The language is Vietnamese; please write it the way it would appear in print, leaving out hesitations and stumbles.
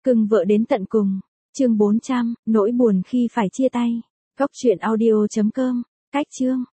Cưng vợ đến tận cùng. Chương 400, nỗi buồn khi phải chia tay. Góc truyện audio.com. Cách chương.